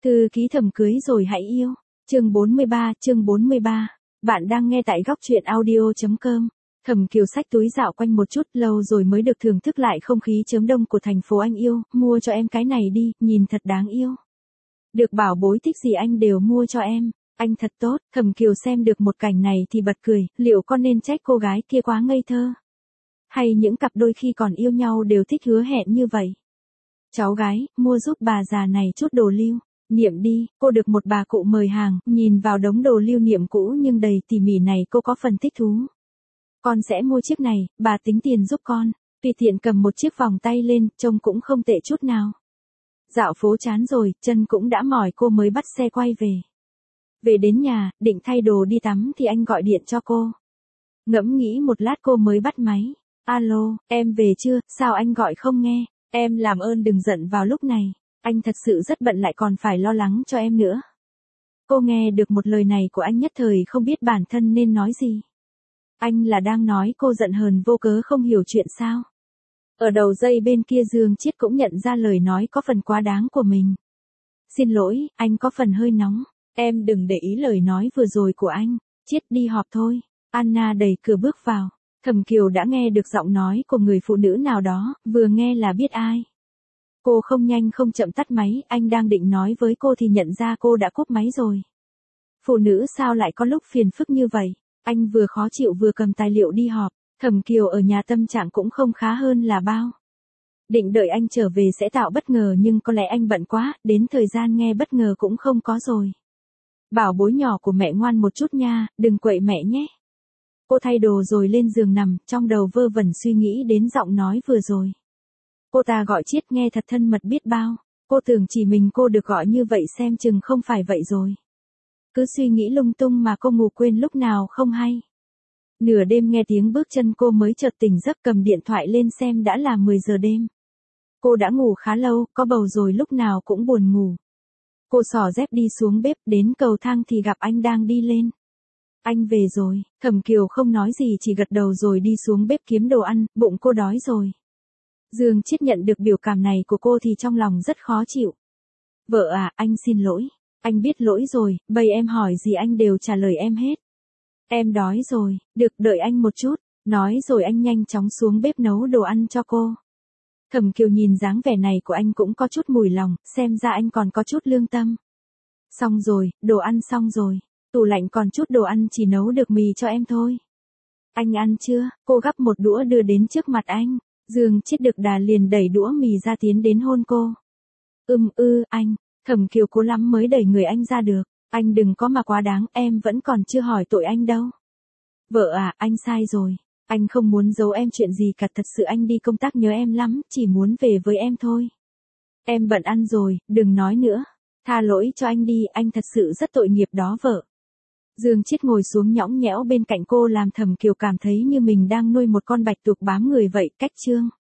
Thư ký Thầm cưới rồi hãy yêu. Chương 43. Bạn đang nghe tại góc truyện audio.com. Thẩm Kiều xách túi dạo quanh một chút, lâu rồi mới được thưởng thức lại không khí chớm đông của thành phố anh yêu, mua cho em cái này đi, nhìn thật đáng yêu. Được bảo bối thích gì anh đều mua cho em, anh thật tốt. Thẩm Kiều xem được một cảnh này thì bật cười, liệu con nên trách cô gái kia quá ngây thơ? Hay những cặp đôi khi còn yêu nhau đều thích hứa hẹn như vậy? Cháu gái, mua giúp bà già này chút đồ lưu. Niệm đi, cô được một bà cụ mời hàng, nhìn vào đống đồ lưu niệm cũ nhưng đầy tỉ mỉ này cô có phần thích thú. Con sẽ mua chiếc này, bà tính tiền giúp con. Tùy tiện cầm một chiếc vòng tay lên, trông cũng không tệ chút nào. Dạo phố chán rồi, chân cũng đã mỏi cô mới bắt xe quay về. Về đến nhà, định thay đồ đi tắm thì anh gọi điện cho cô. Ngẫm nghĩ một lát cô mới bắt máy. Alo, em về chưa, sao anh gọi không nghe? Em làm ơn đừng giận vào lúc này. Anh thật sự rất bận lại còn phải lo lắng cho em nữa. Cô nghe được một lời này của anh nhất thời không biết bản thân nên nói gì. Anh là đang nói cô giận hờn vô cớ không hiểu chuyện sao? Ở đầu dây bên kia Dương Chiết cũng nhận ra lời nói có phần quá đáng của mình. Xin lỗi, anh có phần hơi nóng. Em đừng để ý lời nói vừa rồi của anh. Chiết đi họp thôi. Anna đẩy cửa bước vào. Thẩm Kiều đã nghe được giọng nói của người phụ nữ nào đó, vừa nghe là biết ai. Cô không nhanh không chậm tắt máy, anh đang định nói với cô thì nhận ra cô đã cúp máy rồi. Phụ nữ sao lại có lúc phiền phức như vậy? Anh vừa khó chịu vừa cầm tài liệu đi họp, Thẩm Kiều ở nhà tâm trạng cũng không khá hơn là bao. Định đợi anh trở về sẽ tạo bất ngờ nhưng có lẽ anh bận quá, đến thời gian nghe bất ngờ cũng không có rồi. Bảo bối nhỏ của mẹ ngoan một chút nha, đừng quậy mẹ nhé. Cô thay đồ rồi lên giường nằm, trong đầu vơ vẩn suy nghĩ đến giọng nói vừa rồi. Cô ta gọi Chiết nghe thật thân mật biết bao, cô tưởng chỉ mình cô được gọi như vậy xem chừng không phải vậy rồi. Cứ suy nghĩ lung tung mà cô ngủ quên lúc nào không hay. Nửa đêm nghe tiếng bước chân cô mới chợt tỉnh giấc cầm điện thoại lên xem đã là 10 giờ đêm. Cô đã ngủ khá lâu, có bầu rồi lúc nào cũng buồn ngủ. Cô xỏ dép đi xuống bếp, đến cầu thang thì gặp anh đang đi lên. Anh về rồi, Thẩm Kiều không nói gì chỉ gật đầu rồi đi xuống bếp kiếm đồ ăn, bụng cô đói rồi. Dương Chiết nhận được biểu cảm này của cô thì trong lòng rất khó chịu. Vợ à, anh xin lỗi. Anh biết lỗi rồi, bây em hỏi gì anh đều trả lời em hết. Em đói rồi, được đợi anh một chút. Nói rồi anh nhanh chóng xuống bếp nấu đồ ăn cho cô. Thẩm Kiều nhìn dáng vẻ này của anh cũng có chút mùi lòng, xem ra anh còn có chút lương tâm. Xong rồi, đồ ăn xong rồi. Tủ lạnh còn chút đồ ăn chỉ nấu được mì cho em thôi. Anh ăn chưa? Cô gắp một đũa đưa đến trước mặt anh. Dương Chiết được đà liền đẩy đũa mì ra tiến đến hôn cô. Anh. Thẩm Kiều cố lắm mới đẩy người anh ra được. Anh đừng có mà quá đáng, em vẫn còn chưa hỏi tội anh đâu. Vợ à, anh sai rồi. Anh không muốn giấu em chuyện gì cả, thật sự anh đi công tác nhớ em lắm, chỉ muốn về với em thôi. Em bận ăn rồi, đừng nói nữa. Tha lỗi cho anh đi, anh thật sự rất tội nghiệp đó vợ. Dương Chiết ngồi xuống nhõng nhẽo bên cạnh cô làm Thẩm Kiều cảm thấy như mình đang nuôi một con bạch tuộc bám người vậy. Cách chương